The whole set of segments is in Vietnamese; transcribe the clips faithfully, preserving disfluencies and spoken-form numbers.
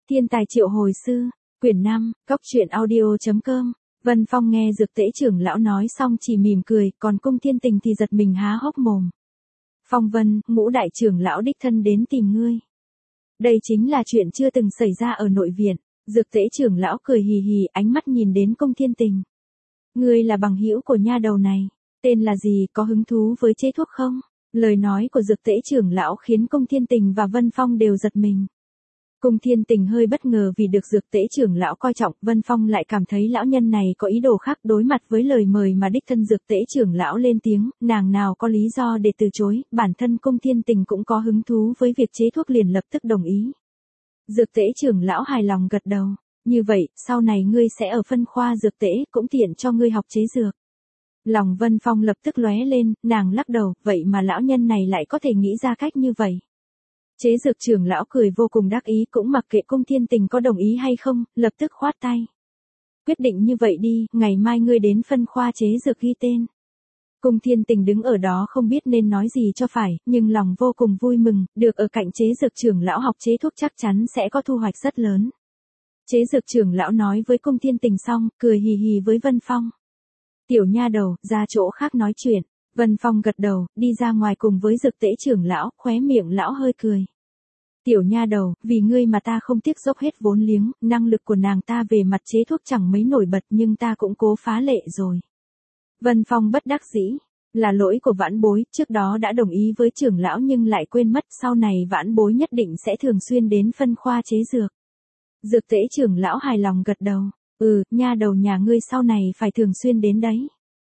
Thiên tài triệu hồi sư, quyển năm, góc truyện audio chấm com. Vân Phong nghe Dược Tễ trưởng lão nói xong chỉ mỉm cười, còn Cung Thiên Tình thì giật mình há hốc mồm. Phong Vân, Ngũ đại trưởng lão đích thân đến tìm ngươi. Đây chính là chuyện chưa từng xảy ra ở nội viện. Dược Tễ trưởng lão cười hì hì, ánh mắt nhìn đến Cung Thiên Tình. Ngươi là bằng hữu của nha đầu này, tên là gì, có hứng thú với chế thuốc không? Lời nói của Dược Tễ trưởng lão khiến Cung Thiên Tình và Vân Phong đều giật mình. Cung Thiên Tình hơi bất ngờ vì được Dược Tễ trưởng lão coi trọng, Vân Phong lại cảm thấy lão nhân này có ý đồ khác. Đối mặt với lời mời mà đích thân Dược Tễ trưởng lão lên tiếng, nàng nào có lý do để từ chối, bản thân Cung Thiên Tình cũng có hứng thú với việc chế thuốc liền lập tức đồng ý. Dược Tễ trưởng lão hài lòng gật đầu, như vậy, sau này ngươi sẽ ở phân khoa Dược Tễ, cũng tiện cho ngươi học chế dược. Lòng Vân Phong lập tức lóe lên, nàng lắc đầu, vậy mà lão nhân này lại có thể nghĩ ra cách như vậy. Chế dược trưởng lão cười vô cùng đắc ý, cũng mặc kệ Cung Thiên Tình có đồng ý hay không, lập tức khoát tay. Quyết định như vậy đi, ngày mai ngươi đến phân khoa chế dược ghi tên. Cung Thiên Tình đứng ở đó không biết nên nói gì cho phải, nhưng lòng vô cùng vui mừng, được ở cạnh chế dược trưởng lão học chế thuốc chắc chắn sẽ có thu hoạch rất lớn. Chế dược trưởng lão nói với Cung Thiên Tình xong, cười hì hì với Vân Phong. Tiểu nha đầu, ra chỗ khác nói chuyện. Vân Phong gật đầu, đi ra ngoài cùng với Dược Tễ trưởng lão, khóe miệng lão hơi cười. Tiểu nha đầu, vì ngươi mà ta không tiếc dốc hết vốn liếng, năng lực của nàng ta về mặt chế thuốc chẳng mấy nổi bật nhưng ta cũng cố phá lệ rồi. Vân Phong bất đắc dĩ, là lỗi của vãn bối, trước đó đã đồng ý với trưởng lão nhưng lại quên mất, sau này vãn bối nhất định sẽ thường xuyên đến phân khoa chế dược. Dược Tễ trưởng lão hài lòng gật đầu, ừ, nha đầu nhà ngươi sau này phải thường xuyên đến đấy.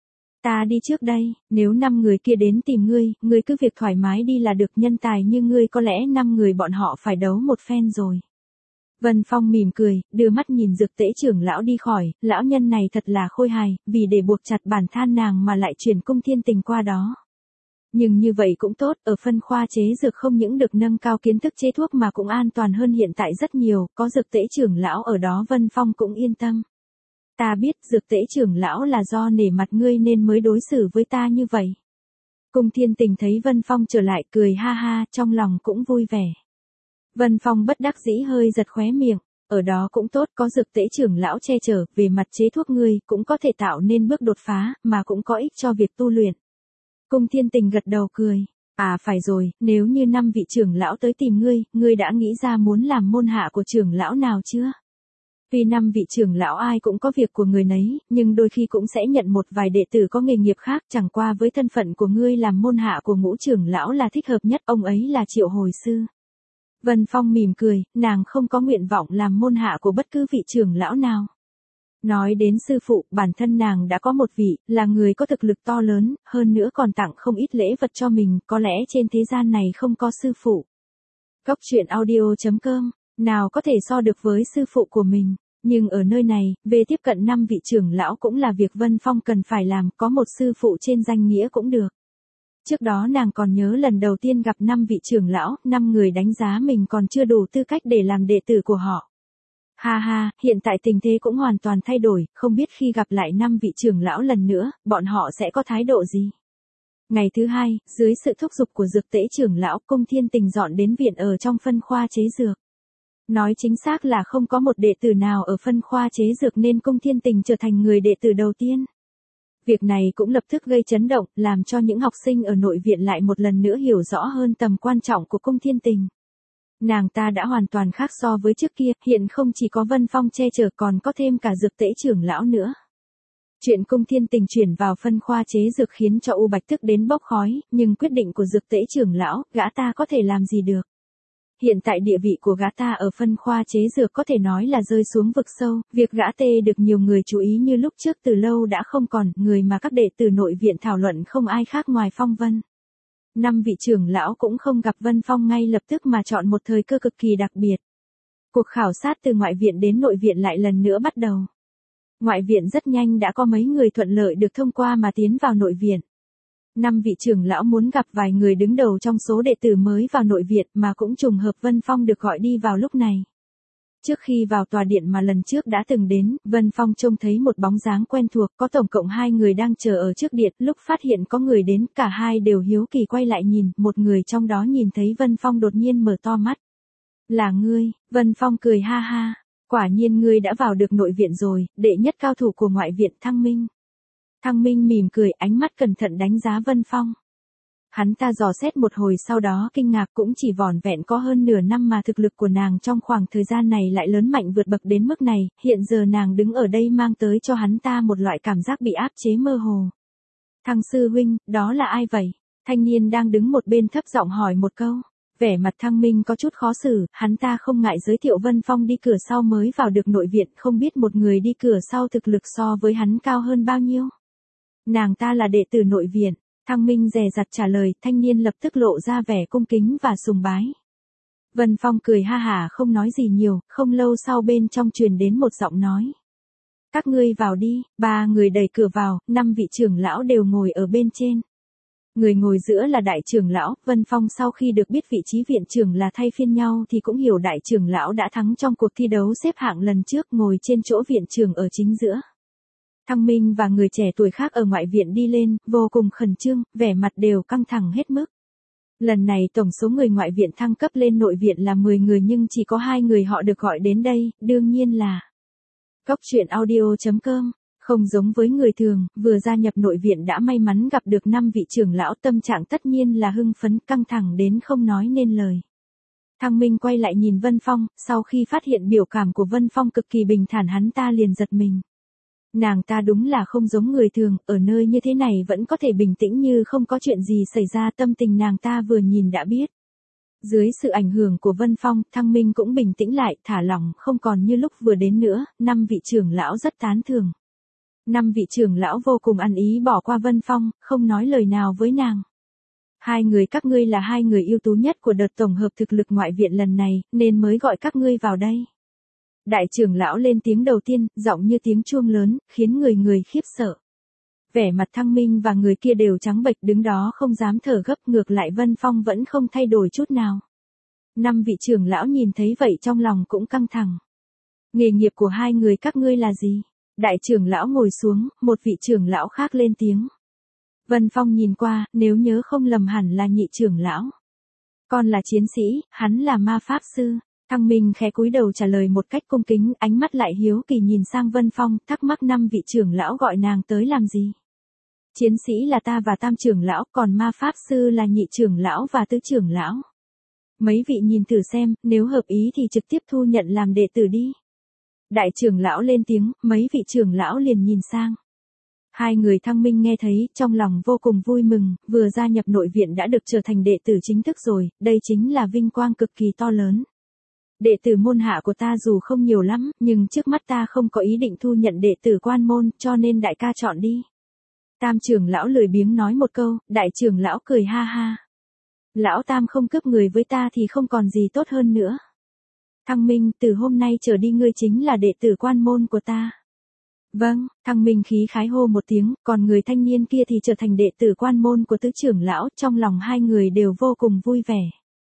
Ta đi trước đây, nếu năm người kia đến tìm ngươi, ngươi cứ việc thoải mái đi là được, nhân tài như ngươi có lẽ năm người bọn họ phải đấu một phen rồi. Vân Phong mỉm cười, đưa mắt nhìn Dược Tễ trưởng lão đi khỏi, lão nhân này thật là khôi hài, vì để buộc chặt bản than nàng mà lại chuyển Cung Thiên Tình qua đó. Nhưng như vậy cũng tốt, ở phân khoa chế dược không những được nâng cao kiến thức chế thuốc mà cũng an toàn hơn hiện tại rất nhiều, có Dược Tễ trưởng lão ở đó Vân Phong cũng yên tâm. Ta biết Dược Tễ trưởng lão là do nể mặt ngươi nên mới đối xử với ta như vậy. Cung Thiên Tình thấy Vân Phong trở lại cười ha ha, trong lòng cũng vui vẻ. Vân Phong bất đắc dĩ hơi giật khóe miệng, ở đó cũng tốt, có Dược Tễ trưởng lão che chở, về mặt chế thuốc ngươi cũng có thể tạo nên bước đột phá, mà cũng có ích cho việc tu luyện. Cung Thiên Tình gật đầu cười, à phải rồi, nếu như năm vị trưởng lão tới tìm ngươi, ngươi đã nghĩ ra muốn làm môn hạ của trưởng lão nào chưa? Tuy năm vị trưởng lão ai cũng có việc của người nấy, nhưng đôi khi cũng sẽ nhận một vài đệ tử có nghề nghiệp khác, chẳng qua với thân phận của ngươi làm môn hạ của Ngũ trưởng lão là thích hợp nhất, ông ấy là Triệu hồi sư. Vân Phong mỉm cười, nàng không có nguyện vọng làm môn hạ của bất cứ vị trưởng lão nào. Nói đến sư phụ, bản thân nàng đã có một vị, là người có thực lực to lớn, hơn nữa còn tặng không ít lễ vật cho mình, có lẽ trên thế gian này không có sư phụ. Góc truyện audio chấm com, nào có thể so được với sư phụ của mình. Nhưng ở nơi này, về tiếp cận năm vị trưởng lão cũng là việc Vân Phong cần phải làm, có một sư phụ trên danh nghĩa cũng được. Trước đó nàng còn nhớ lần đầu tiên gặp năm vị trưởng lão, năm người đánh giá mình còn chưa đủ tư cách để làm đệ tử của họ. Ha ha, hiện tại tình thế cũng hoàn toàn thay đổi, không biết khi gặp lại năm vị trưởng lão lần nữa, bọn họ sẽ có thái độ gì. Ngày thứ hai, dưới sự thúc giục của Dược Tễ trưởng lão, Cung Thiên Tình dọn đến viện ở trong phân khoa chế dược. Nói chính xác là không có một đệ tử nào ở phân khoa chế dược nên Cung Thiên Tình trở thành người đệ tử đầu tiên. Việc này cũng lập tức gây chấn động, làm cho những học sinh ở nội viện lại một lần nữa hiểu rõ hơn tầm quan trọng của Cung Thiên Tình. Nàng ta đã hoàn toàn khác so với trước kia, hiện không chỉ có Vân Phong che chở còn có thêm cả Dược Tễ trưởng lão nữa. Chuyện Cung Thiên Tình chuyển vào phân khoa chế dược khiến cho U Bạch tức đến bốc khói, nhưng quyết định của Dược Tễ trưởng lão, gã ta có thể làm gì được. Hiện tại địa vị của gã ta ở phân khoa chế dược có thể nói là rơi xuống vực sâu, việc gã tê được nhiều người chú ý như lúc trước từ lâu đã không còn, người mà các đệ tử nội viện thảo luận không ai khác ngoài Phong Vân. Năm vị trưởng lão cũng không gặp Vân Phong ngay lập tức mà chọn một thời cơ cực kỳ đặc biệt. Cuộc khảo sát từ ngoại viện đến nội viện lại lần nữa bắt đầu. Ngoại viện rất nhanh đã có mấy người thuận lợi được thông qua mà tiến vào nội viện. Năm vị trưởng lão muốn gặp vài người đứng đầu trong số đệ tử mới vào nội viện mà cũng trùng hợp Vân Phong được gọi đi vào lúc này. Trước khi vào tòa điện mà lần trước đã từng đến, Vân Phong trông thấy một bóng dáng quen thuộc, có tổng cộng hai người đang chờ ở trước điện, lúc phát hiện có người đến, cả hai đều hiếu kỳ quay lại nhìn, một người trong đó nhìn thấy Vân Phong đột nhiên mở to mắt. Là ngươi, Vân Phong cười ha ha. Quả nhiên ngươi đã vào được nội viện rồi, đệ nhất cao thủ của ngoại viện Thăng Minh. Thăng Minh mỉm cười, ánh mắt cẩn thận đánh giá Vân Phong. Hắn ta dò xét một hồi sau đó kinh ngạc, cũng chỉ vỏn vẹn có hơn nửa năm mà thực lực của nàng trong khoảng thời gian này lại lớn mạnh vượt bậc đến mức này, hiện giờ nàng đứng ở đây mang tới cho hắn ta một loại cảm giác bị áp chế mơ hồ. Thăng sư huynh, đó là ai vậy? Thanh niên đang đứng một bên thấp giọng hỏi một câu. Vẻ mặt Thăng Minh có chút khó xử, hắn ta không ngại giới thiệu Vân Phong đi cửa sau mới vào được nội viện, không biết một người đi cửa sau thực lực so với hắn cao hơn bao nhiêu. Nàng ta là đệ tử nội viện. Thăng Minh dè dặt trả lời, thanh niên lập tức lộ ra vẻ cung kính và sùng bái. Vân Phong cười ha hả không nói gì nhiều, không lâu sau bên trong truyền đến một giọng nói. Các ngươi vào đi, ba người đẩy cửa vào, năm vị trưởng lão đều ngồi ở bên trên. Người ngồi giữa là đại trưởng lão, Vân Phong sau khi được biết vị trí viện trưởng là thay phiên nhau thì cũng hiểu đại trưởng lão đã thắng trong cuộc thi đấu xếp hạng lần trước, ngồi trên chỗ viện trưởng ở chính giữa. Thăng Minh và người trẻ tuổi khác ở ngoại viện đi lên, vô cùng khẩn trương, vẻ mặt đều căng thẳng hết mức. Lần này tổng số người ngoại viện thăng cấp lên nội viện là mười người nhưng chỉ có hai người họ được gọi đến đây, đương nhiên là Cốc truyện audio chấm com. Không giống với người thường, vừa gia nhập nội viện đã may mắn gặp được năm vị trưởng lão, tâm trạng tất nhiên là hưng phấn, căng thẳng đến không nói nên lời. Thăng Minh quay lại nhìn Vân Phong, sau khi phát hiện biểu cảm của Vân Phong cực kỳ bình thản hắn ta liền giật mình. Nàng ta đúng là không giống người thường, ở nơi như thế này vẫn có thể bình tĩnh như không có chuyện gì xảy ra, tâm tình nàng ta vừa nhìn đã biết. Dưới sự ảnh hưởng của Vân Phong, Thăng Minh cũng bình tĩnh lại, thả lỏng, không còn như lúc vừa đến nữa, năm vị trưởng lão rất tán thưởng. Năm vị trưởng lão vô cùng ăn ý bỏ qua Vân Phong, không nói lời nào với nàng. Hai người các ngươi là hai người ưu tú nhất của đợt tổng hợp thực lực ngoại viện lần này, nên mới gọi các ngươi vào đây. Đại trưởng lão lên tiếng đầu tiên, giọng như tiếng chuông lớn, khiến người người khiếp sợ. Vẻ mặt Thăng Minh và người kia đều trắng bệch đứng đó không dám thở gấp, ngược lại Vân Phong vẫn không thay đổi chút nào. Năm vị trưởng lão nhìn thấy vậy trong lòng cũng căng thẳng. Nghề nghiệp của hai người các ngươi là gì? Đại trưởng lão ngồi xuống, một vị trưởng lão khác lên tiếng. Vân Phong nhìn qua, nếu nhớ không lầm hẳn là nhị trưởng lão. Con là chiến sĩ, hắn là ma pháp sư. Thăng Minh khẽ cúi đầu trả lời một cách cung kính, ánh mắt lại hiếu kỳ nhìn sang Vân Phong, thắc mắc năm vị trưởng lão gọi nàng tới làm gì. Chiến sĩ là ta và tam trưởng lão, còn ma pháp sư là nhị trưởng lão và tứ trưởng lão. Mấy vị nhìn thử xem, nếu hợp ý thì trực tiếp thu nhận làm đệ tử đi. Đại trưởng lão lên tiếng, mấy vị trưởng lão liền nhìn sang. Hai người Thăng Minh nghe thấy, trong lòng vô cùng vui mừng, vừa gia nhập nội viện đã được trở thành đệ tử chính thức rồi, đây chính là vinh quang cực kỳ to lớn. Đệ tử môn hạ của ta dù không nhiều lắm, nhưng trước mắt ta không có ý định thu nhận đệ tử quan môn, cho nên đại ca chọn đi. Tam trưởng lão lười biếng nói một câu, đại trưởng lão cười ha ha. Lão Tam không cướp người với ta thì không còn gì tốt hơn nữa. Thăng Minh, từ hôm nay trở đi ngươi chính là đệ tử quan môn của ta. Vâng, Thăng Minh khí khái hô một tiếng, còn người thanh niên kia thì trở thành đệ tử quan môn của tứ trưởng lão, trong lòng hai người đều vô cùng vui vẻ.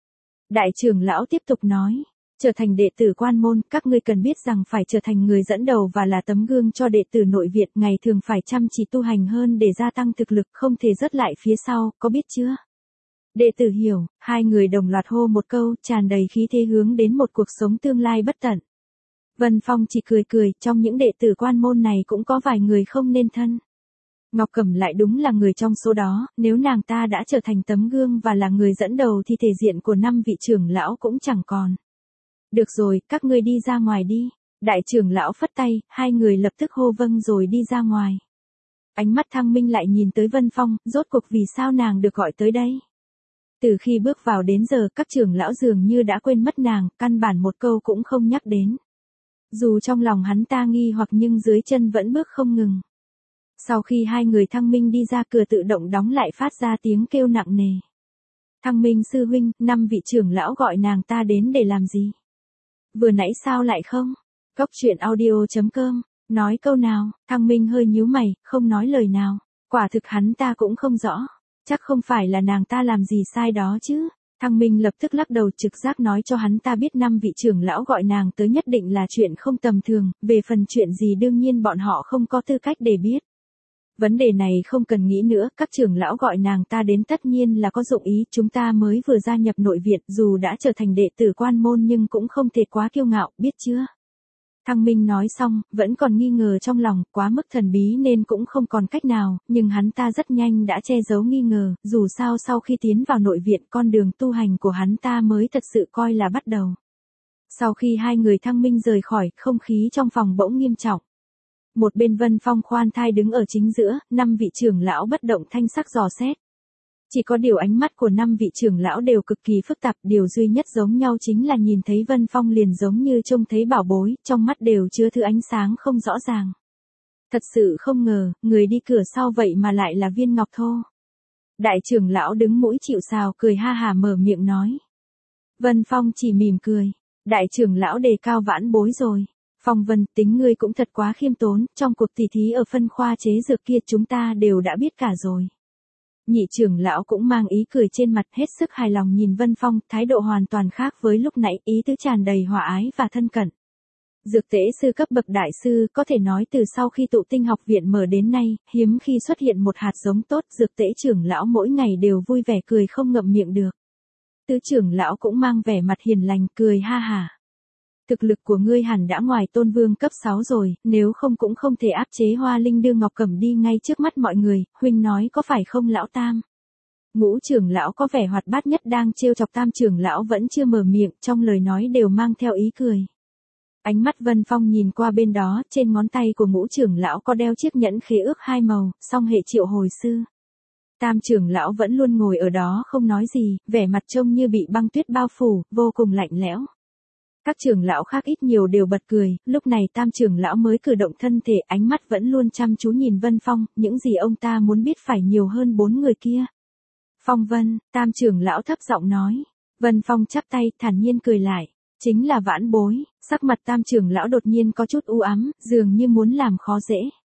Đại trưởng lão tiếp tục nói, trở thành đệ tử quan môn, các ngươi cần biết rằng phải trở thành người dẫn đầu và là tấm gương cho đệ tử nội viện, ngày thường phải chăm chỉ tu hành hơn để gia tăng thực lực, không thể rớt lại phía sau, có biết chưa? Đệ tử hiểu, hai người đồng loạt hô một câu, tràn đầy khí thế hướng đến một cuộc sống tương lai bất tận. Vân Phong chỉ cười cười, trong những đệ tử quan môn này cũng có vài người không nên thân. Ngọc Cẩm lại đúng là người trong số đó, nếu nàng ta đã trở thành tấm gương và là người dẫn đầu thì thể diện của năm vị trưởng lão cũng chẳng còn. Được rồi, các ngươi đi ra ngoài đi. Đại trưởng lão phất tay, hai người lập tức hô vâng rồi đi ra ngoài. Ánh mắt Thăng Minh lại nhìn tới Vân Phong, rốt cuộc vì sao nàng được gọi tới đây. Từ khi bước vào đến giờ, các trưởng lão dường như đã quên mất nàng, căn bản một câu cũng không nhắc đến. Dù trong lòng hắn ta nghi hoặc nhưng dưới chân vẫn bước không ngừng. Sau khi hai người Thăng Minh đi ra, cửa tự động đóng lại phát ra tiếng kêu nặng nề. Thăng Minh sư huynh, năm vị trưởng lão gọi nàng ta đến để làm gì? Vừa nãy sao lại không? Cốc truyện audio chấm com, nói câu nào, Thăng Minh hơi nhíu mày, không nói lời nào. Quả thực hắn ta cũng không rõ. Chắc không phải là nàng ta làm gì sai đó chứ. Thăng Minh lập tức lắc đầu, trực giác nói cho hắn ta biết năm vị trưởng lão gọi nàng tới nhất định là chuyện không tầm thường, về phần chuyện gì đương nhiên bọn họ không có tư cách để biết. Vấn đề này không cần nghĩ nữa, các trưởng lão gọi nàng ta đến tất nhiên là có dụng ý, chúng ta mới vừa gia nhập nội viện, dù đã trở thành đệ tử quan môn nhưng cũng không thể quá kiêu ngạo, biết chưa? Thăng Minh nói xong, vẫn còn nghi ngờ trong lòng, quá mức thần bí nên cũng không còn cách nào, nhưng hắn ta rất nhanh đã che giấu nghi ngờ, dù sao sau khi tiến vào nội viện con đường tu hành của hắn ta mới thật sự coi là bắt đầu. Sau khi hai người Thăng Minh rời khỏi, không khí trong phòng bỗng nghiêm trọng. Một bên Vân Phong khoan thai đứng ở chính giữa, năm vị trưởng lão bất động thanh sắc dò xét. Chỉ có điều ánh mắt của năm vị trưởng lão đều cực kỳ phức tạp, điều duy nhất giống nhau chính là nhìn thấy Vân Phong liền giống như trông thấy bảo bối, trong mắt đều chứa thứ ánh sáng không rõ ràng. Thật sự không ngờ, người đi cửa sau vậy mà lại là Viên Ngọc Thô. Đại trưởng lão đứng mũi chịu sào cười ha hà mở miệng nói. Vân Phong chỉ mỉm cười. Đại trưởng lão đề cao vãn bối rồi. Phong Vân, tính ngươi cũng thật quá khiêm tốn, trong cuộc tỉ thí ở phân khoa chế dược kia chúng ta đều đã biết cả rồi. Nhị trưởng lão cũng mang ý cười trên mặt, hết sức hài lòng nhìn Vân Phong, thái độ hoàn toàn khác với lúc nãy, ý tứ tràn đầy hòa ái và thân cận. Dược tễ sư cấp bậc đại sư, có thể nói từ sau khi tụ tinh học viện mở đến nay, hiếm khi xuất hiện một hạt giống tốt, dược tễ trưởng lão mỗi ngày đều vui vẻ cười không ngậm miệng được. Tứ trưởng lão cũng mang vẻ mặt hiền lành, cười ha hả. Thực lực của ngươi hẳn đã ngoài tôn vương cấp sáu rồi, nếu không cũng không thể áp chế Hoa Linh đưa Ngọc Cẩm đi ngay trước mắt mọi người, huynh nói có phải không lão Tam? Ngũ trưởng lão có vẻ hoạt bát nhất đang trêu chọc Tam trưởng lão vẫn chưa mở miệng, trong lời nói đều mang theo ý cười. Ánh mắt Vân Phong nhìn qua bên đó, trên ngón tay của ngũ trưởng lão có đeo chiếc nhẫn khế ước hai màu, song hệ triệu hồi sư. Tam trưởng lão vẫn luôn ngồi ở đó không nói gì, vẻ mặt trông như bị băng tuyết bao phủ, vô cùng lạnh lẽo. Các trưởng lão khác ít nhiều đều bật cười, lúc này Tam trưởng lão mới cử động thân thể, ánh mắt vẫn luôn chăm chú nhìn Vân Phong, những gì ông ta muốn biết phải nhiều hơn bốn người kia. Phong Vân, Tam trưởng lão thấp giọng nói. Vân Phong chắp tay, thản nhiên cười lại. Chính là vãn bối, sắc mặt Tam trưởng lão đột nhiên có chút u ám, dường như muốn làm khó dễ.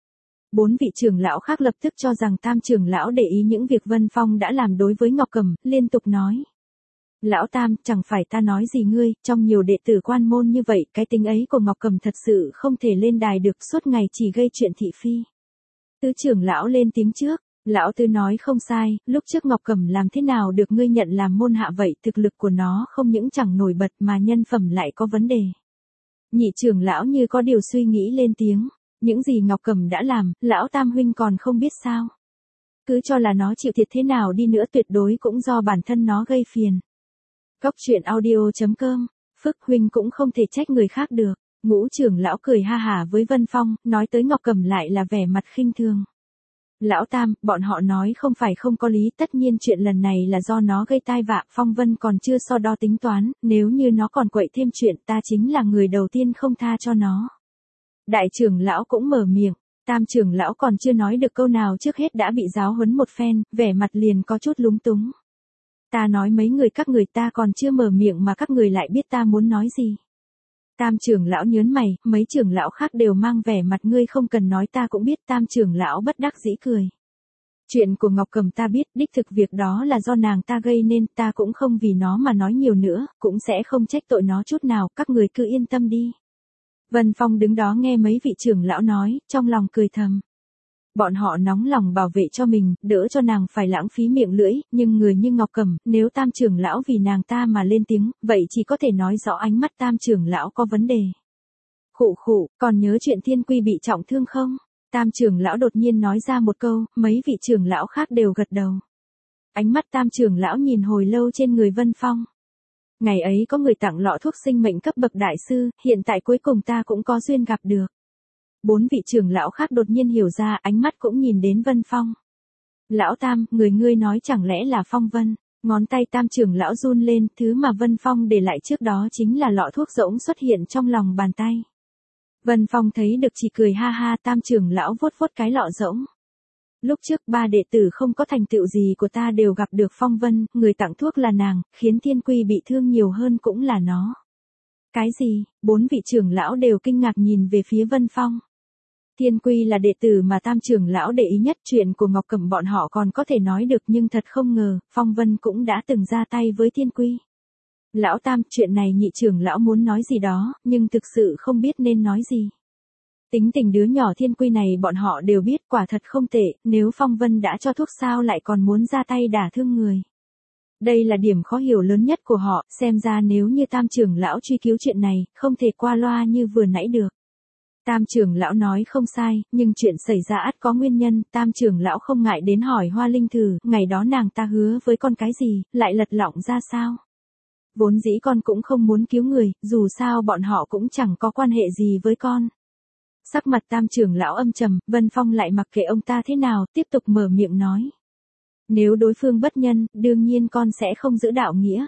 Bốn vị trưởng lão khác lập tức cho rằng Tam trưởng lão để ý những việc Vân Phong đã làm đối với Ngọc Cẩm, liên tục nói. Lão Tam, chẳng phải ta nói gì ngươi, trong nhiều đệ tử quan môn như vậy, cái tính ấy của Ngọc Cẩm thật sự không thể lên đài được, suốt ngày chỉ gây chuyện thị phi. Tứ trưởng lão lên tiếng trước, lão Tứ nói không sai, lúc trước Ngọc Cẩm làm thế nào được ngươi nhận làm môn hạ vậy, thực lực của nó không những chẳng nổi bật mà nhân phẩm lại có vấn đề. Nhị trưởng lão như có điều suy nghĩ lên tiếng, những gì Ngọc Cẩm đã làm, lão Tam huynh còn không biết sao. Cứ cho là nó chịu thiệt thế nào đi nữa tuyệt đối cũng do bản thân nó gây phiền. Cốc truyện audio chấm com, Phước huynh cũng không thể trách người khác được. Ngũ trưởng lão cười ha hả với Vân Phong, nói tới Ngọc Cẩm lại là vẻ mặt khinh thường. Lão Tam, bọn họ nói không phải không có lý, tất nhiên chuyện lần này là do nó gây tai vạ, Phong Vân còn chưa so đo tính toán, nếu như nó còn quậy thêm chuyện ta chính là người đầu tiên không tha cho nó. Đại trưởng lão cũng mở miệng, Tam trưởng lão còn chưa nói được câu nào trước hết đã bị giáo huấn một phen, vẻ mặt liền có chút lúng túng. Ta nói mấy người các người ta còn chưa mở miệng mà các người lại biết ta muốn nói gì. Tam trưởng lão nhớn mày, mấy trưởng lão khác đều mang vẻ mặt ngươi không cần nói ta cũng biết. Tam trưởng lão bất đắc dĩ cười. Chuyện của Ngọc Cẩm ta biết, đích thực việc đó là do nàng ta gây nên, ta cũng không vì nó mà nói nhiều nữa, cũng sẽ không trách tội nó chút nào, các người cứ yên tâm đi. Vân Phong đứng đó nghe mấy vị trưởng lão nói, trong lòng cười thầm. Bọn họ nóng lòng bảo vệ cho mình, đỡ cho nàng phải lãng phí miệng lưỡi, nhưng người như Ngọc Cẩm, nếu Tam trưởng lão vì nàng ta mà lên tiếng, vậy chỉ có thể nói rõ ánh mắt Tam trưởng lão có vấn đề. Khụ khụ, còn nhớ chuyện Thiên Quy bị trọng thương không? Tam trưởng lão đột nhiên nói ra một câu, mấy vị trưởng lão khác đều gật đầu. Ánh mắt Tam trưởng lão nhìn hồi lâu trên người Vân Phong. Ngày ấy có người tặng lọ thuốc sinh mệnh cấp bậc đại sư, hiện tại cuối cùng ta cũng có duyên gặp được. Bốn vị trưởng lão khác đột nhiên hiểu ra, ánh mắt cũng nhìn đến Vân Phong. Lão Tam, người ngươi nói chẳng lẽ là Phong Vân? Ngón tay Tam trưởng lão run lên, thứ mà Vân Phong để lại trước đó chính là lọ thuốc rỗng xuất hiện trong lòng bàn tay. Vân Phong thấy được chỉ cười ha ha. Tam trưởng lão vuốt vuốt cái lọ rỗng. Lúc trước ba đệ tử không có thành tựu gì của ta đều gặp được Phong Vân, người tặng thuốc là nàng, khiến Thiên Quy bị thương nhiều hơn cũng là nó. Cái gì? Bốn vị trưởng lão đều kinh ngạc nhìn về phía Vân Phong. Thiên Quy là đệ tử mà Tam trưởng lão để ý nhất, chuyện của Ngọc Cẩm bọn họ còn có thể nói được nhưng thật không ngờ, Phong Vân cũng đã từng ra tay với Thiên Quy. Lão Tam, chuyện này nhị trưởng lão muốn nói gì đó, nhưng thực sự không biết nên nói gì. Tính tình đứa nhỏ Thiên Quy này bọn họ đều biết, quả thật không tệ, nếu Phong Vân đã cho thuốc sao lại còn muốn ra tay đả thương người. Đây là điểm khó hiểu lớn nhất của họ, xem ra nếu như Tam trưởng lão truy cứu chuyện này, không thể qua loa như vừa nãy được. Tam trưởng lão nói không sai, nhưng chuyện xảy ra ắt có nguyên nhân, Tam trưởng lão không ngại đến hỏi Hoa Linh thử, ngày đó nàng ta hứa với con cái gì, lại lật lọng ra sao. Vốn dĩ con cũng không muốn cứu người, dù sao bọn họ cũng chẳng có quan hệ gì với con. Sắc mặt Tam trưởng lão âm trầm, Vân Phong lại mặc kệ ông ta thế nào, tiếp tục mở miệng nói. Nếu đối phương bất nhân, đương nhiên con sẽ không giữ đạo nghĩa.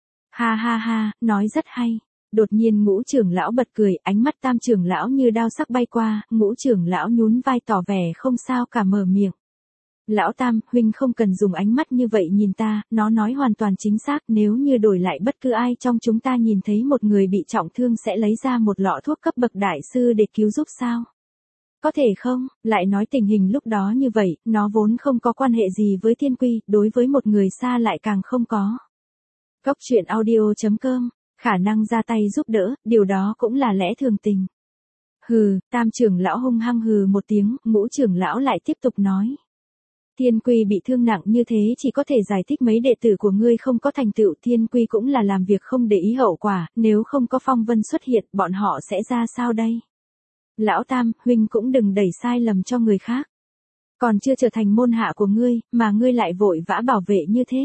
Ha ha ha, nói rất hay. Đột nhiên Ngũ trưởng lão bật cười, ánh mắt Tam trưởng lão như đao sắc bay qua, Ngũ trưởng lão nhún vai tỏ vẻ không sao cả mở miệng. Lão Tam, huynh không cần dùng ánh mắt như vậy nhìn ta, nó nói hoàn toàn chính xác, nếu như đổi lại bất cứ ai trong chúng ta nhìn thấy một người bị trọng thương sẽ lấy ra một lọ thuốc cấp bậc đại sư để cứu giúp sao? Có thể không? Lại nói tình hình lúc đó như vậy, nó vốn không có quan hệ gì với Thiên Quy, đối với một người xa lại càng không có. Cốc truyện audio chấm com, khả năng ra tay giúp đỡ, điều đó cũng là lẽ thường tình. Hừ, Tam trưởng lão hung hăng hừ một tiếng, Ngũ trưởng lão lại tiếp tục nói. Thiên Quy bị thương nặng như thế chỉ có thể giải thích mấy đệ tử của ngươi không có thành tựu, Thiên Quy cũng là làm việc không để ý hậu quả, nếu không có Phong Vân xuất hiện, bọn họ sẽ ra sao đây? Lão Tam, huynh cũng đừng đẩy sai lầm cho người khác. Còn chưa trở thành môn hạ của ngươi, mà ngươi lại vội vã bảo vệ như thế.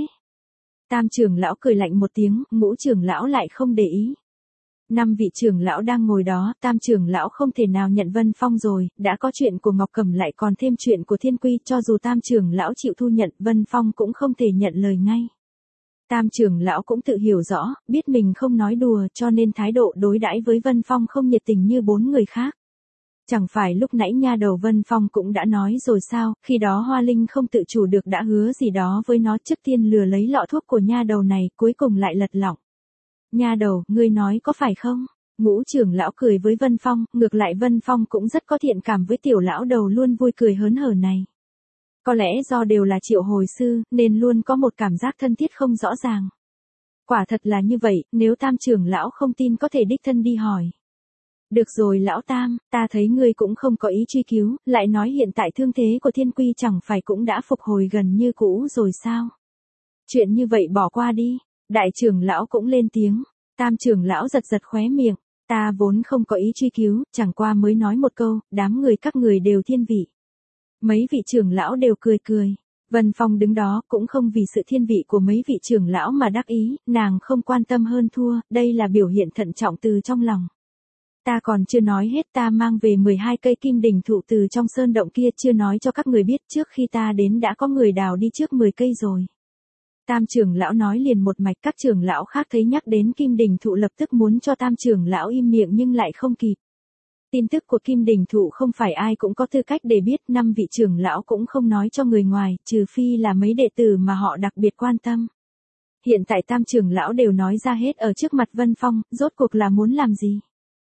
Tam trưởng lão cười lạnh một tiếng, Ngũ trưởng lão lại không để ý. Năm vị trưởng lão đang ngồi đó, Tam trưởng lão không thể nào nhận Vân Phong rồi, đã có chuyện của Ngọc Cẩm lại còn thêm chuyện của Thiên Quy, cho dù Tam trưởng lão chịu thu nhận, Vân Phong cũng không thể nhận lời ngay. Tam trưởng lão cũng tự hiểu rõ, biết mình không nói đùa, cho nên thái độ đối đãi với Vân Phong không nhiệt tình như bốn người khác. Chẳng phải lúc nãy nha đầu Vân Phong cũng đã nói rồi sao, khi đó Hoa Linh không tự chủ được đã hứa gì đó với nó, trước tiên lừa lấy lọ thuốc của nha đầu này, cuối cùng lại lật lọng. Nha đầu, ngươi nói có phải không? Ngũ trưởng lão cười với Vân Phong, ngược lại Vân Phong cũng rất có thiện cảm với tiểu lão đầu luôn vui cười hớn hở này. Có lẽ do đều là triệu hồi sư, nên luôn có một cảm giác thân thiết không rõ ràng. Quả thật là như vậy, nếu Tam trưởng lão không tin có thể đích thân đi hỏi. Được rồi lão Tam, ta thấy ngươi cũng không có ý truy cứu, lại nói hiện tại thương thế của Thiên Quy chẳng phải cũng đã phục hồi gần như cũ rồi sao? Chuyện như vậy bỏ qua đi. Đại trưởng lão cũng lên tiếng, Tam trưởng lão giật giật khóe miệng, ta vốn không có ý truy cứu, chẳng qua mới nói một câu, đám người các người đều thiên vị. Mấy vị trưởng lão đều cười cười, Vân Phong đứng đó cũng không vì sự thiên vị của mấy vị trưởng lão mà đắc ý, nàng không quan tâm hơn thua, đây là biểu hiện thận trọng từ trong lòng. Ta còn chưa nói hết, ta mang về mười hai cây kim đình thụ từ trong sơn động kia, chưa nói cho các người biết, trước khi ta đến đã có người đào đi trước mười cây rồi. Tam trưởng lão nói liền một mạch, các trưởng lão khác thấy nhắc đến kim đình thụ lập tức muốn cho Tam trưởng lão im miệng nhưng lại không kịp. Tin tức của kim đình thụ không phải ai cũng có tư cách để biết, năm vị trưởng lão cũng không nói cho người ngoài, trừ phi là mấy đệ tử mà họ đặc biệt quan tâm. Hiện tại Tam trưởng lão đều nói ra hết ở trước mặt Vân Phong, rốt cuộc là muốn làm gì?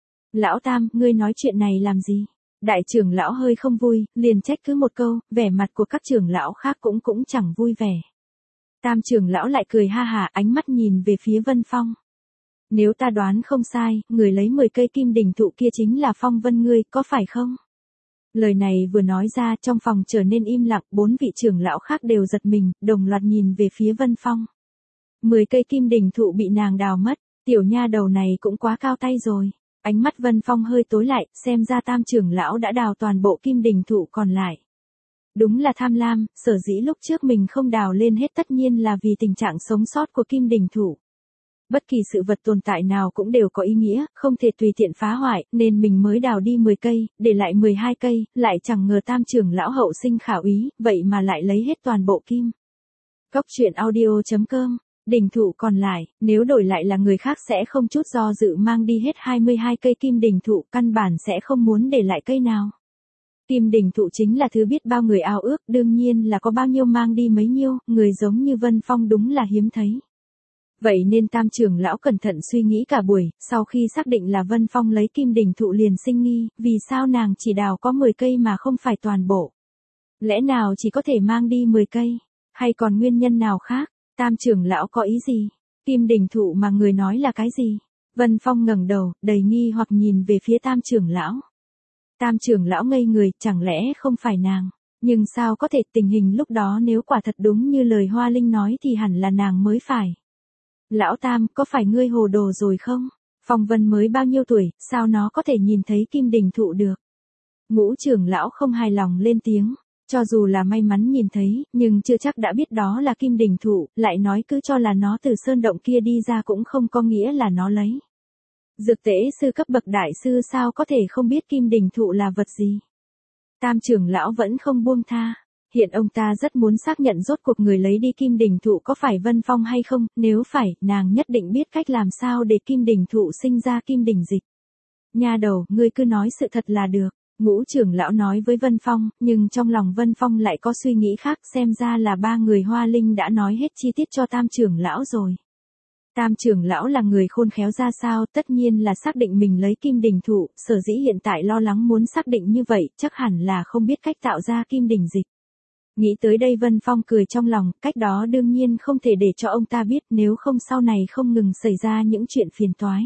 Lão Tam, ngươi nói chuyện này làm gì? Đại trưởng lão hơi không vui, liền trách cứ một câu, vẻ mặt của các trưởng lão khác cũng cũng chẳng vui vẻ. Tam trưởng lão lại cười ha hả, ánh mắt nhìn về phía Vân Phong. Nếu ta đoán không sai, người lấy mười cây kim đình thụ kia chính là Phong Vân ngươi, có phải không? Lời này vừa nói ra, trong phòng trở nên im lặng, bốn vị trưởng lão khác đều giật mình, đồng loạt nhìn về phía Vân Phong. Mười cây kim đình thụ bị nàng đào mất, tiểu nha đầu này cũng quá cao tay rồi. Ánh mắt Vân Phong hơi tối lại, xem ra Tam trưởng lão đã đào toàn bộ kim đình thụ còn lại. Đúng là tham lam, sở dĩ lúc trước mình không đào lên hết tất nhiên là vì tình trạng sống sót của kim đình thụ. Bất kỳ sự vật tồn tại nào cũng đều có ý nghĩa, không thể tùy tiện phá hoại, nên mình mới đào đi mười cây, để lại mười hai cây, lại chẳng ngờ Tam trưởng lão hậu sinh khả úy, vậy mà lại lấy hết toàn bộ kim. Cốc truyện audio chấm com, đình thụ còn lại, nếu đổi lại là người khác sẽ không chút do dự mang đi hết hai mươi hai cây kim đình thụ, căn bản sẽ không muốn để lại cây nào. Kim đình thụ chính là thứ biết bao người ao ước, đương nhiên là có bao nhiêu mang đi mấy nhiêu, người giống như Vân Phong đúng là hiếm thấy. Vậy nên Tam trưởng lão cẩn thận suy nghĩ cả buổi, sau khi xác định là Vân Phong lấy kim đình thụ liền sinh nghi, vì sao nàng chỉ đào có mười cây mà không phải toàn bộ? Lẽ nào chỉ có thể mang đi mười cây? Hay còn nguyên nhân nào khác? Tam trưởng lão có ý gì? Kim đình thụ mà người nói là cái gì? Vân Phong ngẩng đầu, đầy nghi hoặc nhìn về phía Tam trưởng lão. Tam trưởng lão ngây người, chẳng lẽ không phải nàng? Nhưng sao có thể, tình hình lúc đó nếu quả thật đúng như lời Hoa Linh nói thì hẳn là nàng mới phải. Lão Tam, có phải ngươi hồ đồ rồi không? Phong Vân mới bao nhiêu tuổi, sao nó có thể nhìn thấy kim đình thụ được? Ngũ trưởng lão không hài lòng lên tiếng. Cho dù là may mắn nhìn thấy, nhưng chưa chắc đã biết đó là kim đình thụ, lại nói cứ cho là nó từ sơn động kia đi ra cũng không có nghĩa là nó lấy. Dược tế sư cấp bậc đại sư sao có thể không biết kim đình thụ là vật gì? Tam trưởng lão vẫn không buông tha. Hiện ông ta rất muốn xác nhận rốt cuộc người lấy đi kim đình thụ có phải Vân Phong hay không, nếu phải, nàng nhất định biết cách làm sao để kim đình thụ sinh ra kim đình dịch. Nha đầu, ngươi cứ nói sự thật là được. Ngũ trưởng lão nói với Vân Phong, nhưng trong lòng Vân Phong lại có suy nghĩ khác, xem ra là ba người Hoa Linh đã nói hết chi tiết cho Tam trưởng lão rồi. Tam trưởng lão là người khôn khéo ra sao, tất nhiên là xác định mình lấy kim đình thụ, sở dĩ hiện tại lo lắng muốn xác định như vậy, chắc hẳn là không biết cách tạo ra kim đình dịch. Nghĩ tới đây Vân Phong cười trong lòng, cách đó đương nhiên không thể để cho ông ta biết, nếu không sau này không ngừng xảy ra những chuyện phiền toái.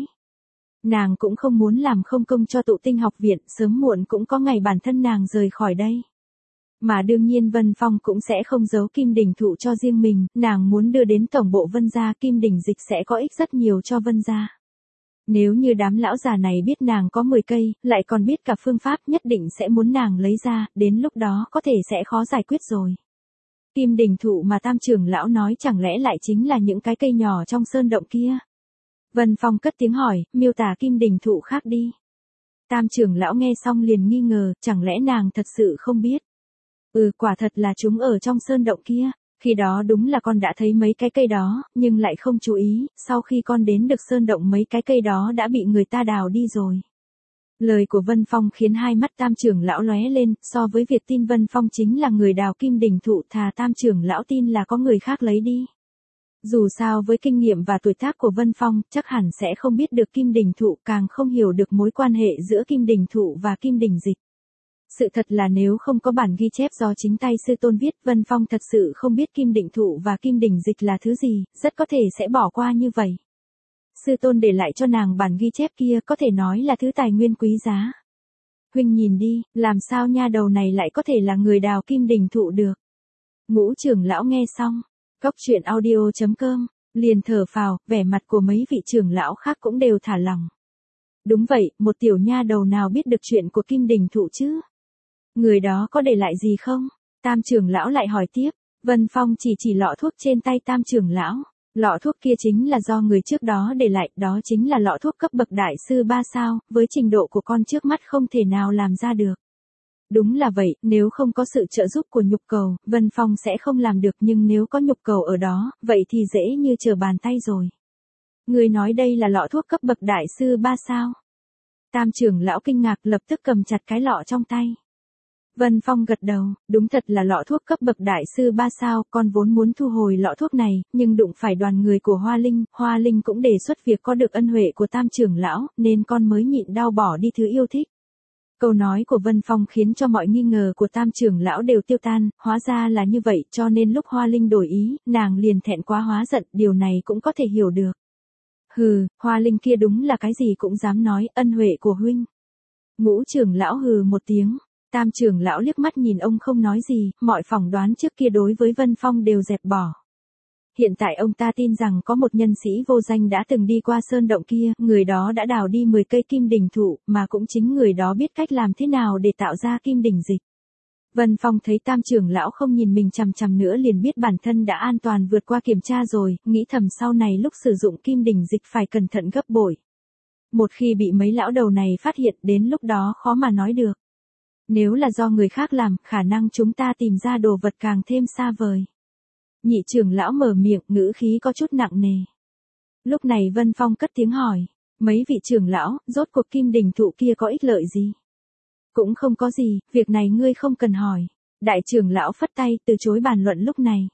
Nàng cũng không muốn làm không công cho tụ tinh học viện, sớm muộn cũng có ngày bản thân nàng rời khỏi đây. Mà đương nhiên Vân Phong cũng sẽ không giấu kim đình thụ cho riêng mình, nàng muốn đưa đến tổng bộ Vân gia, kim đình dịch sẽ có ích rất nhiều cho Vân gia. Nếu như đám lão già này biết nàng có mười cây, lại còn biết cả phương pháp, nhất định sẽ muốn nàng lấy ra, đến lúc đó có thể sẽ khó giải quyết rồi. Kim đình thụ mà Tam trưởng lão nói chẳng lẽ lại chính là những cái cây nhỏ trong sơn động kia? Vân Phong cất tiếng hỏi, miêu tả kim đình thụ khác đi. Tam trưởng lão nghe xong liền nghi ngờ, chẳng lẽ nàng thật sự không biết? Ừ, quả thật là chúng ở trong sơn động kia. Khi đó đúng là con đã thấy mấy cái cây đó, nhưng lại không chú ý, sau khi con đến được sơn động mấy cái cây đó đã bị người ta đào đi rồi. Lời của Vân Phong khiến hai mắt Tam trưởng lão lóe lên, so với việc tin Vân Phong chính là người đào kim đình thụ, thà Tam trưởng lão tin là có người khác lấy đi. Dù sao với kinh nghiệm và tuổi tác của Vân Phong, chắc hẳn sẽ không biết được kim đình thụ, càng không hiểu được mối quan hệ giữa kim đình thụ và kim đình dịch. Sự thật là nếu không có bản ghi chép do chính tay sư tôn viết, Vân Phong thật sự không biết kim đình thụ và kim đình dịch là thứ gì, rất có thể sẽ bỏ qua như vậy. Sư tôn để lại cho nàng bản ghi chép kia có thể nói là thứ tài nguyên quý giá. Huynh nhìn đi, làm sao nha đầu này lại có thể là người đào kim đình thụ được. Ngũ trưởng lão nghe xong, Cốc truyện audio chấm com, liền thở phào, vẻ mặt của mấy vị trưởng lão khác cũng đều thả lỏng. Đúng vậy, một tiểu nha đầu nào biết được chuyện của kim đình thụ chứ? Người đó có để lại gì không? Tam trưởng lão lại hỏi tiếp. Vân Phong chỉ chỉ lọ thuốc trên tay Tam trưởng lão. Lọ thuốc kia chính là do người trước đó để lại, đó chính là lọ thuốc cấp bậc đại sư ba sao, với trình độ của con trước mắt không thể nào làm ra được. Đúng là vậy, nếu không có sự trợ giúp của nhục cầu, Vân Phong sẽ không làm được, nhưng nếu có nhục cầu ở đó, vậy thì dễ như trở bàn tay rồi. Người nói đây là lọ thuốc cấp bậc đại sư ba sao? Tam trưởng lão kinh ngạc, lập tức cầm chặt cái lọ trong tay. Vân Phong gật đầu, đúng thật là lọ thuốc cấp bậc đại sư ba sao, con vốn muốn thu hồi lọ thuốc này, nhưng đụng phải đoàn người của Hoa Linh, Hoa Linh cũng đề xuất việc có được ân huệ của Tam trưởng lão, nên con mới nhịn đau bỏ đi thứ yêu thích. Câu nói của Vân Phong khiến cho mọi nghi ngờ của Tam trưởng lão đều tiêu tan, hóa ra là như vậy, cho nên lúc Hoa Linh đổi ý, nàng liền thẹn quá hóa giận, điều này cũng có thể hiểu được. Hừ, Hoa Linh kia đúng là cái gì cũng dám nói, ân huệ của huynh. Ngũ trưởng lão hừ một tiếng. Tam trưởng lão liếc mắt nhìn ông không nói gì, mọi phỏng đoán trước kia đối với Vân Phong đều dẹp bỏ. Hiện tại ông ta tin rằng có một nhân sĩ vô danh đã từng đi qua sơn động kia, người đó đã đào đi mười cây kim đình thụ, mà cũng chính người đó biết cách làm thế nào để tạo ra kim đình dịch. Vân Phong thấy Tam trưởng lão không nhìn mình chằm chằm nữa liền biết bản thân đã an toàn vượt qua kiểm tra rồi, nghĩ thầm sau này lúc sử dụng kim đình dịch phải cẩn thận gấp bội. Một khi bị mấy lão đầu này phát hiện, đến lúc đó khó mà nói được. Nếu là do người khác làm, khả năng chúng ta tìm ra đồ vật càng thêm xa vời. Nhị trưởng lão mở miệng, ngữ khí có chút nặng nề. Lúc này Vân Phong cất tiếng hỏi, mấy vị trưởng lão, rốt cuộc kim đình thụ kia có ích lợi gì? Cũng không có gì, việc này ngươi không cần hỏi. Đại trưởng lão phất tay, từ chối bàn luận lúc này.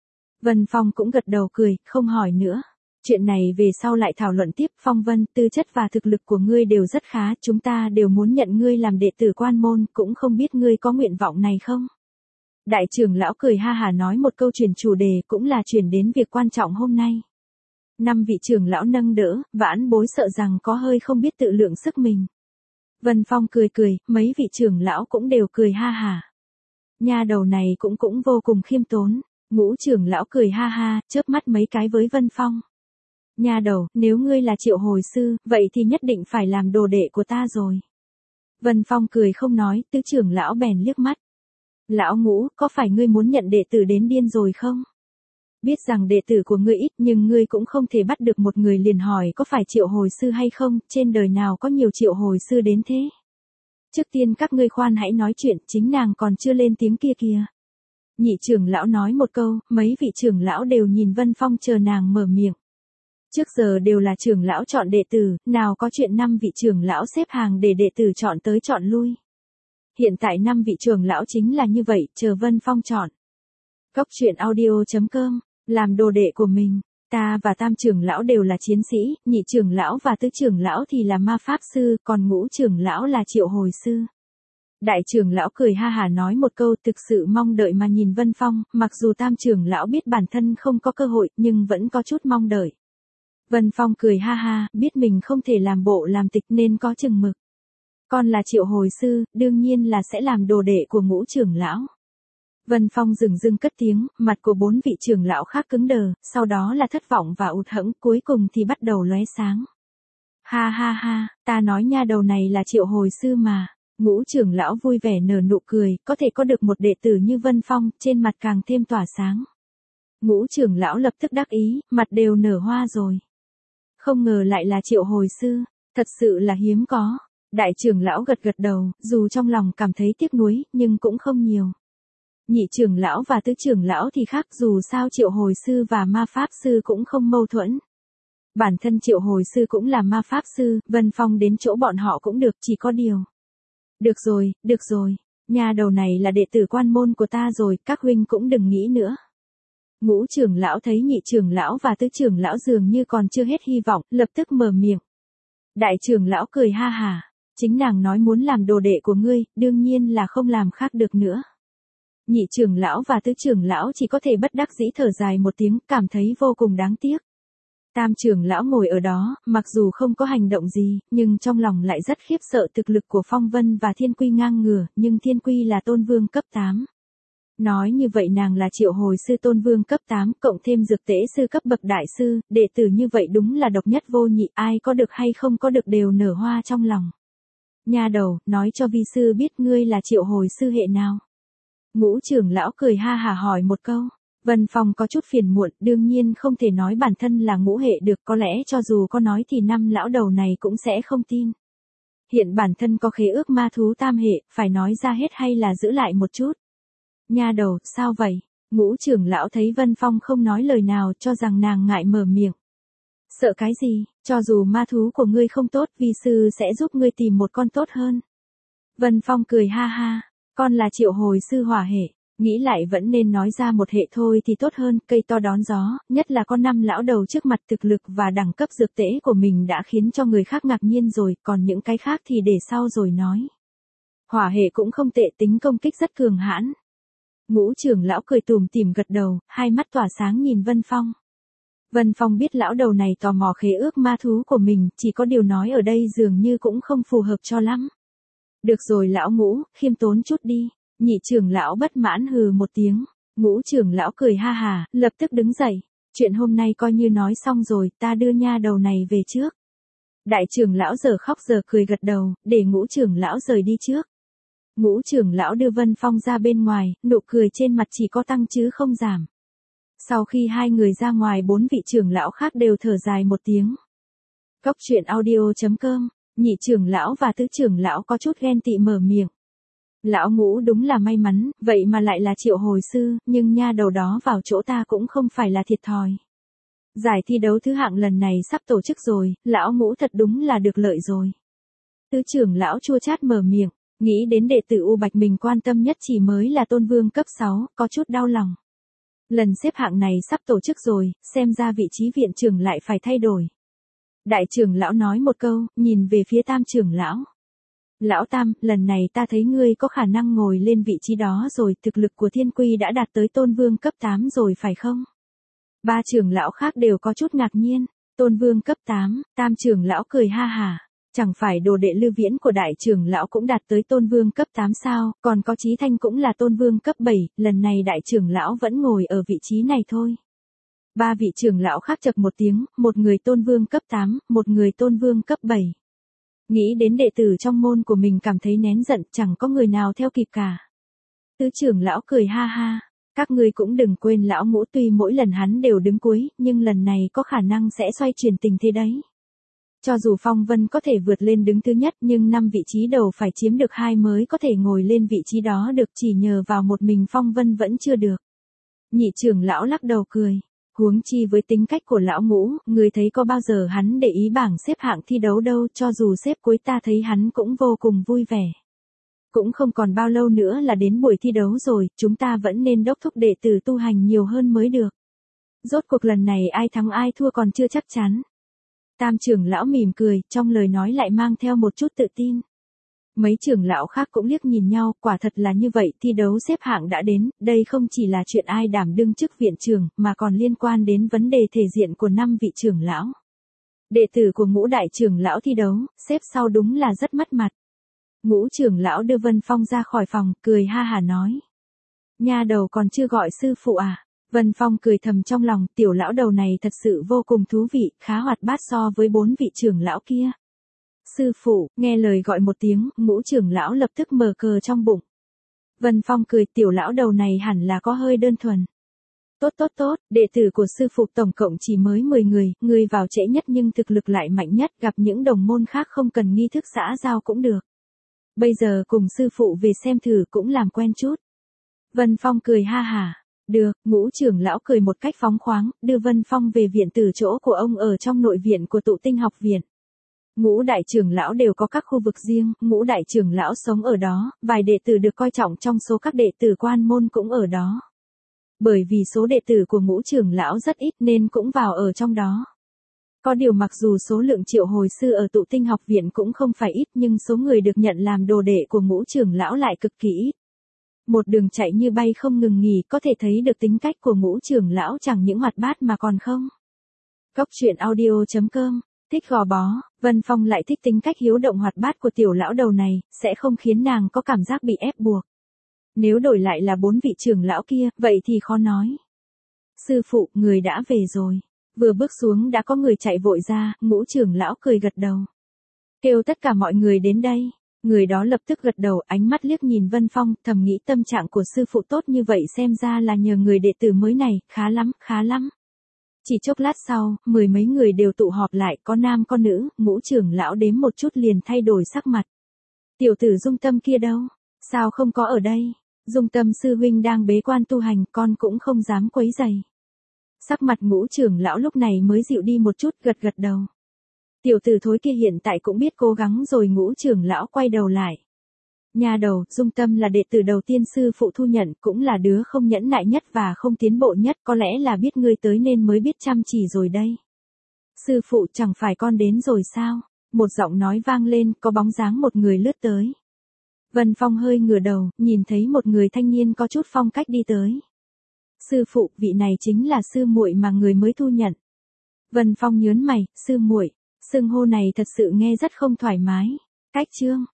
Vân Phong cũng gật đầu cười, không hỏi nữa. Chuyện này về sau lại thảo luận tiếp. Phong Vân, tư chất và thực lực của ngươi đều rất khá, chúng ta đều muốn nhận ngươi làm đệ tử quan môn, cũng không biết ngươi có nguyện vọng này không? Đại trưởng lão cười ha hà nói một câu chuyển chủ đề, cũng là chuyển đến việc quan trọng hôm nay. Năm vị trưởng lão nâng đỡ, vãn bối sợ rằng có hơi không biết tự lượng sức mình. Vân Phong cười cười, mấy vị trưởng lão cũng đều cười ha hả. Nha đầu này cũng cũng vô cùng khiêm tốn. Ngũ trưởng lão cười ha ha, chớp mắt mấy cái với Vân Phong. Nha đầu, nếu ngươi là Triệu hồi sư, vậy thì nhất định phải làm đồ đệ của ta rồi. Vân Phong cười không nói, tứ trưởng lão bèn liếc mắt. Lão Ngũ, có phải ngươi muốn nhận đệ tử đến điên rồi không? Biết rằng đệ tử của ngươi ít nhưng ngươi cũng không thể bắt được một người liền hỏi có phải Triệu hồi sư hay không, trên đời nào có nhiều Triệu hồi sư đến thế. Trước tiên các ngươi khoan hãy nói chuyện, chính nàng còn chưa lên tiếng kia kìa. Nhị trưởng lão nói một câu, mấy vị trưởng lão đều nhìn Vân Phong chờ nàng mở miệng. Trước giờ đều là trưởng lão chọn đệ tử, nào có chuyện năm vị trưởng lão xếp hàng để đệ tử chọn tới chọn lui. Hiện tại năm vị trưởng lão chính là như vậy, chờ Vân Phong chọn. Cốc truyện audio chấm com, làm đồ đệ của mình, ta và tam trưởng lão đều là chiến sĩ, nhị trưởng lão và tứ trưởng lão thì là ma pháp sư, còn ngũ trưởng lão là Triệu hồi sư. Đại trưởng lão cười ha hả nói một câu thực sự mong đợi mà nhìn Vân Phong, mặc dù tam trưởng lão biết bản thân không có cơ hội nhưng vẫn có chút mong đợi. Vân Phong cười ha ha, biết mình không thể làm bộ làm tịch nên có chừng mực. Con là Triệu hồi sư, đương nhiên là sẽ làm đồ đệ của ngũ trưởng lão. Vân Phong dừng dưng cất tiếng, mặt của bốn vị trưởng lão khác cứng đờ, sau đó là thất vọng và ụt hẫng, cuối cùng thì bắt đầu lóe sáng. Ha ha ha, ta nói nha đầu này là Triệu hồi sư mà. Ngũ trưởng lão vui vẻ nở nụ cười, có thể có được một đệ tử như Vân Phong, trên mặt càng thêm tỏa sáng. Ngũ trưởng lão lập tức đắc ý, mặt đều nở hoa rồi. Không ngờ lại là Triệu hồi sư, thật sự là hiếm có. Đại trưởng lão gật gật đầu, dù trong lòng cảm thấy tiếc nuối, nhưng cũng không nhiều. Nhị trưởng lão và tứ trưởng lão thì khác, dù sao Triệu hồi sư và ma pháp sư cũng không mâu thuẫn. Bản thân Triệu hồi sư cũng là ma pháp sư, Vân Phong đến chỗ bọn họ cũng được, chỉ có điều. Được rồi, được rồi, nhà đầu này là đệ tử quan môn của ta rồi, các huynh cũng đừng nghĩ nữa. Ngũ trưởng lão thấy nhị trưởng lão và tứ trưởng lão dường như còn chưa hết hy vọng, lập tức mở miệng. Đại trưởng lão cười ha hả, chính nàng nói muốn làm đồ đệ của ngươi, đương nhiên là không làm khác được nữa. Nhị trưởng lão và tứ trưởng lão chỉ có thể bất đắc dĩ thở dài một tiếng, cảm thấy vô cùng đáng tiếc. Tam trưởng lão ngồi ở đó, mặc dù không có hành động gì, nhưng trong lòng lại rất khiếp sợ thực lực của Phong Vân và Thiên Quy ngang ngửa, nhưng Thiên Quy là tôn vương cấp tám. Nói như vậy nàng là Triệu hồi sư tôn vương cấp tám, cộng thêm dược tế sư cấp bậc đại sư, đệ tử như vậy đúng là độc nhất vô nhị, ai có được hay không có được đều nở hoa trong lòng. Nha đầu, nói cho vi sư biết ngươi là Triệu hồi sư hệ nào. Ngũ trưởng lão cười ha hả hỏi một câu. Vân Phong có chút phiền muộn, đương nhiên không thể nói bản thân là ngũ hệ được, có lẽ cho dù có nói thì năm lão đầu này cũng sẽ không tin. Hiện bản thân có khế ước ma thú tam hệ, phải nói ra hết hay là giữ lại một chút. Nha đầu, sao vậy? Ngũ trưởng lão thấy Vân Phong không nói lời nào, cho rằng nàng ngại mở miệng. Sợ cái gì, cho dù ma thú của ngươi không tốt, vi sư sẽ giúp ngươi tìm một con tốt hơn. Vân Phong cười ha ha, con là Triệu hồi sư hỏa hệ. Nghĩ lại vẫn nên nói ra một hệ thôi thì tốt hơn, cây to đón gió, nhất là con năm lão đầu trước mặt thực lực và đẳng cấp dược tễ của mình đã khiến cho người khác ngạc nhiên rồi, còn những cái khác thì để sau rồi nói. Hỏa hệ cũng không tệ, tính công kích rất cường hãn. Ngũ trưởng lão cười tùm tìm gật đầu, hai mắt tỏa sáng nhìn Vân Phong. Vân Phong biết lão đầu này tò mò khế ước ma thú của mình, chỉ có điều nói ở đây dường như cũng không phù hợp cho lắm. Được rồi lão Ngũ, khiêm tốn chút đi. Nhị trưởng lão bất mãn hừ một tiếng, ngũ trưởng lão cười ha hà, lập tức đứng dậy, chuyện hôm nay coi như nói xong rồi, ta đưa nha đầu này về trước. Đại trưởng lão giờ khóc giờ cười gật đầu, để ngũ trưởng lão rời đi trước. Ngũ trưởng lão đưa Vân Phong ra bên ngoài, nụ cười trên mặt chỉ có tăng chứ không giảm. Sau khi hai người ra ngoài, bốn vị trưởng lão khác đều thở dài một tiếng. Cốc truyện audio chấm com, nhị trưởng lão và tứ trưởng lão có chút ghen tị mở miệng. Lão Ngũ đúng là may mắn, vậy mà lại là Triệu hồi sư, nhưng nha đầu đó vào chỗ ta cũng không phải là thiệt thòi. Giải thi đấu thứ hạng lần này sắp tổ chức rồi, lão Ngũ thật đúng là được lợi rồi. Tứ trưởng lão chua chát mở miệng, nghĩ đến đệ tử U Bạch mình quan tâm nhất chỉ mới là tôn vương cấp sáu, có chút đau lòng. Lần xếp hạng này sắp tổ chức rồi, xem ra vị trí viện trưởng lại phải thay đổi. Đại trưởng lão nói một câu, nhìn về phía tam trưởng lão. Lão Tam, lần này ta thấy ngươi có khả năng ngồi lên vị trí đó rồi, thực lực của Thiên Quy đã đạt tới tôn vương cấp tám rồi phải không? Ba trưởng lão khác đều có chút ngạc nhiên, tôn vương cấp tám, tam trưởng lão cười ha hả. Chẳng phải đồ đệ Lưu Viễn của đại trưởng lão cũng đạt tới tôn vương cấp tám sao, còn có Chí Thanh cũng là tôn vương cấp bảy, lần này đại trưởng lão vẫn ngồi ở vị trí này thôi. Ba vị trưởng lão khác chậc một tiếng, một người tôn vương cấp tám, một người tôn vương cấp bảy. Nghĩ đến đệ tử trong môn của mình cảm thấy nén giận, chẳng có người nào theo kịp cả. Tứ trưởng lão cười ha ha, các ngươi cũng đừng quên lão Ngũ, tuy mỗi lần hắn đều đứng cuối, nhưng lần này có khả năng sẽ xoay chuyển tình thế đấy. Cho dù Phong Vân có thể vượt lên đứng thứ nhất, nhưng năm vị trí đầu phải chiếm được hai mới có thể ngồi lên vị trí đó được, chỉ nhờ vào một mình Phong Vân vẫn chưa được. Nhị trưởng lão lắc đầu cười. Huống chi với tính cách của lão Ngũ, người thấy có bao giờ hắn để ý bảng xếp hạng thi đấu đâu, cho dù xếp cuối ta thấy hắn cũng vô cùng vui vẻ. Cũng không còn bao lâu nữa là đến buổi thi đấu rồi, chúng ta vẫn nên đốc thúc đệ tử tu hành nhiều hơn mới được. Rốt cuộc lần này ai thắng ai thua còn chưa chắc chắn. Tam trưởng lão mỉm cười, trong lời nói lại mang theo một chút tự tin. Mấy trưởng lão khác cũng liếc nhìn nhau, quả thật là như vậy, thi đấu xếp hạng đã đến, đây không chỉ là chuyện ai đảm đương chức viện trưởng, mà còn liên quan đến vấn đề thể diện của năm vị trưởng lão. Đệ tử của Ngũ đại trưởng lão thi đấu, xếp sau đúng là rất mất mặt. Ngũ trưởng lão đưa Vân Phong ra khỏi phòng, cười ha hà nói. Nha đầu còn chưa gọi sư phụ à? Vân Phong cười thầm trong lòng, tiểu lão đầu này thật sự vô cùng thú vị, khá hoạt bát so với bốn vị trưởng lão kia. Sư phụ, nghe lời gọi một tiếng, Ngũ trưởng lão lập tức mở cờ trong bụng. Vân Phong cười, tiểu lão đầu này hẳn là có hơi đơn thuần. Tốt tốt tốt, đệ tử của sư phụ tổng cộng chỉ mới mười người, người vào trễ nhất nhưng thực lực lại mạnh nhất, gặp những đồng môn khác không cần nghi thức xã giao cũng được. Bây giờ cùng sư phụ về xem thử cũng làm quen chút. Vân Phong cười ha hả. Được, Ngũ trưởng lão cười một cách phóng khoáng, đưa Vân Phong về viện từ chỗ của ông ở trong nội viện của Tụ Tinh học viện. Ngũ đại trưởng lão đều có các khu vực riêng, Ngũ đại trưởng lão sống ở đó, vài đệ tử được coi trọng trong số các đệ tử quan môn cũng ở đó. Bởi vì số đệ tử của Ngũ trưởng lão rất ít nên cũng vào ở trong đó. Có điều mặc dù số lượng triệu hồi sư ở Tụ Tinh học viện cũng không phải ít, nhưng số người được nhận làm đồ đệ của Ngũ trưởng lão lại cực kỳ ít. Một đường chạy như bay không ngừng nghỉ, có thể thấy được tính cách của Ngũ trưởng lão chẳng những hoạt bát mà còn không. Cốc truyện audio chấm com, thích gò bó, Vân Phong lại thích tính cách hiếu động hoạt bát của tiểu lão đầu này, sẽ không khiến nàng có cảm giác bị ép buộc. Nếu đổi lại là bốn vị trưởng lão kia, vậy thì khó nói. Sư phụ, người đã về rồi. Vừa bước xuống đã có người chạy vội ra, Ngũ trưởng lão cười gật đầu. Kêu tất cả mọi người đến đây. Người đó lập tức gật đầu, ánh mắt liếc nhìn Vân Phong, thầm nghĩ tâm trạng của sư phụ tốt như vậy xem ra là nhờ người đệ tử mới này, khá lắm, khá lắm. Chỉ chốc lát sau, mười mấy người đều tụ họp lại, có nam có nữ, Ngũ trưởng lão đếm một chút liền thay đổi sắc mặt. Tiểu tử Dung Tâm kia đâu? Sao không có ở đây? Dung Tâm sư huynh đang bế quan tu hành, con cũng không dám quấy rầy. Sắc mặt Ngũ trưởng lão lúc này mới dịu đi một chút, gật gật đầu. Tiểu tử thối kia hiện tại cũng biết cố gắng rồi. Ngũ trưởng lão quay đầu lại. Nhà đầu, Dung Tâm là đệ tử đầu tiên sư phụ thu nhận, cũng là đứa không nhẫn nại nhất và không tiến bộ nhất, có lẽ là biết ngươi tới nên mới biết chăm chỉ rồi đây. Sư phụ, chẳng phải con đến rồi sao? Một giọng nói vang lên, có bóng dáng một người lướt tới. Vân Phong hơi ngửa đầu, nhìn thấy một người thanh niên có chút phong cách đi tới. Sư phụ, vị này chính là sư muội mà người mới thu nhận. Vân Phong nhớn mày, sư muội, xưng hô này thật sự nghe rất không thoải mái. Cách chương